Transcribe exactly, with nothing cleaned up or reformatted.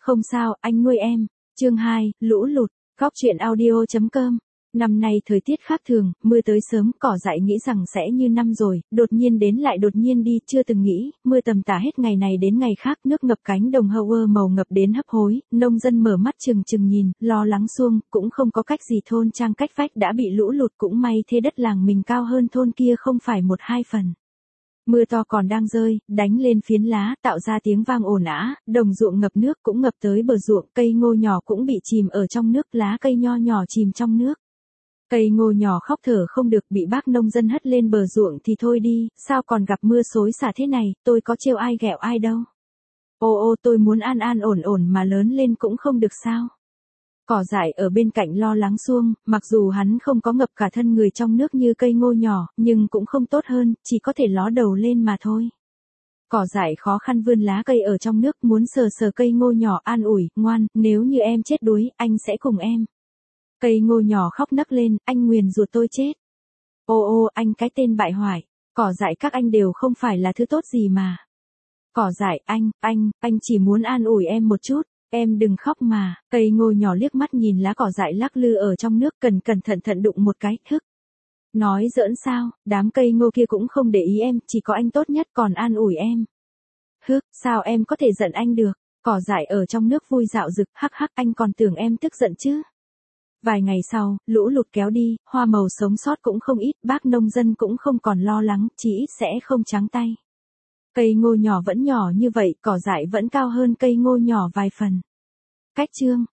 Không sao, anh nuôi em. Chương hai, lũ lụt. Góc truyện audio chấm com. Năm nay thời tiết khác thường, mưa tới sớm, cỏ dại nghĩ rằng sẽ như năm rồi, đột nhiên đến lại đột nhiên đi, chưa từng nghĩ, mưa tầm tã hết ngày này đến ngày khác, nước ngập cánh đồng hơ ơ màu ngập đến hấp hối, nông dân mở mắt chừng chừng nhìn, lo lắng xuông, cũng không có cách gì, thôn trang cách vách đã bị lũ lụt, cũng may thế đất làng mình cao hơn thôn kia không phải một hai phần. Mưa to còn đang rơi, đánh lên phiến lá, tạo ra tiếng vang ồn ào, đồng ruộng ngập nước cũng ngập tới bờ ruộng, cây ngô nhỏ cũng bị chìm ở trong nước, lá cây nho nhỏ chìm trong nước. Cây ngô nhỏ khóc thở không được, bị bác nông dân hất lên bờ ruộng thì thôi đi, sao còn gặp mưa xối xả thế này, tôi có trêu ai ghẹo ai đâu. Ô ô tôi muốn an an ổn ổn mà lớn lên cũng không được sao. Cỏ dại ở bên cạnh lo lắng xuông, mặc dù hắn không có ngập cả thân người trong nước như cây ngô nhỏ, nhưng cũng không tốt hơn, chỉ có thể ló đầu lên mà thôi. Cỏ dại khó khăn vươn lá cây ở trong nước, muốn sờ sờ cây ngô nhỏ, an ủi, ngoan, nếu như em chết đuối, anh sẽ cùng em. Cây ngô nhỏ khóc nấc lên, anh nguyền rủa tôi chết. Ô ô, anh cái tên bại hoại, cỏ dại các anh đều không phải là thứ tốt gì mà. Cỏ dại, anh, anh, anh chỉ muốn an ủi em một chút, em đừng khóc mà. Cây ngô nhỏ liếc mắt nhìn lá cỏ dại lắc lư ở trong nước, cẩn cẩn thận thận đụng một cái, hức. Nói giỡn sao, đám cây ngô kia cũng không để ý em, chỉ có anh tốt nhất còn an ủi em. Hức, sao em có thể giận anh được, cỏ dại ở trong nước vui dạo rực, hắc hắc, anh còn tưởng em tức giận chứ. Vài ngày sau, lũ lụt kéo đi, hoa màu sống sót cũng không ít, bác nông dân cũng không còn lo lắng, chỉ ít sẽ không trắng tay. Cây ngô nhỏ vẫn nhỏ như vậy, cỏ dại vẫn cao hơn cây ngô nhỏ vài phần. Cách chương